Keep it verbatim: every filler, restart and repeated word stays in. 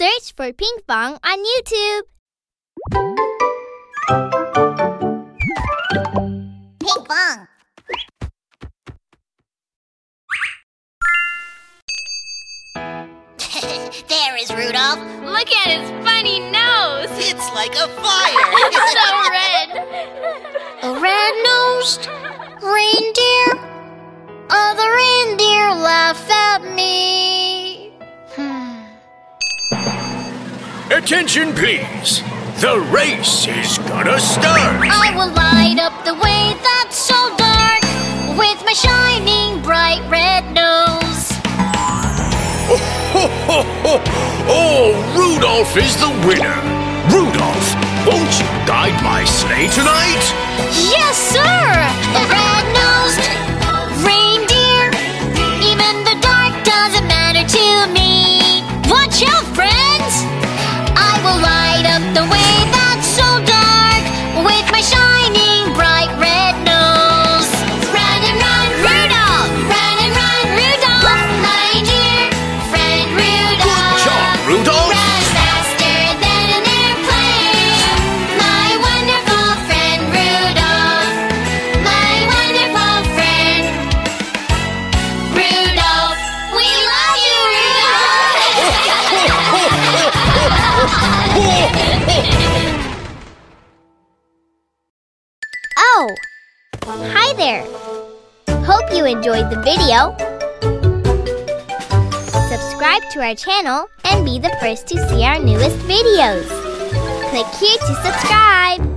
Search for Pinkfong on YouTube. Pinkfong. There is Rudolph. Look at his funny nose. It's like a fire. It's so red. A red-nosed reindeer. All the reindeer laugh at me. Hmm. Attention, please. The race is gonna start. I will light up the way that's so dark with my shining bright red nose. Oh, ho, ho, ho. Oh, Rudolph is the winner. Rudolph, won't you guide my sleigh tonight? Yes, sir! A red-nosed reindeer. Even the dark doesn't matter to me. Watch out, friends! I will light up the way that's so dark with my shining bright red nose. Run and run, Rudolph! Run and run, Rudolph! My dear friend Rudolph! Good job, Rudolph! Run faster than an airplane, my wonderful friend Rudolph. My wonderful friend Rudolph. We love you, Oh! Hi there! Hope you enjoyed the video. Subscribe to our channel and be the first to see our newest videos. Click here to subscribe.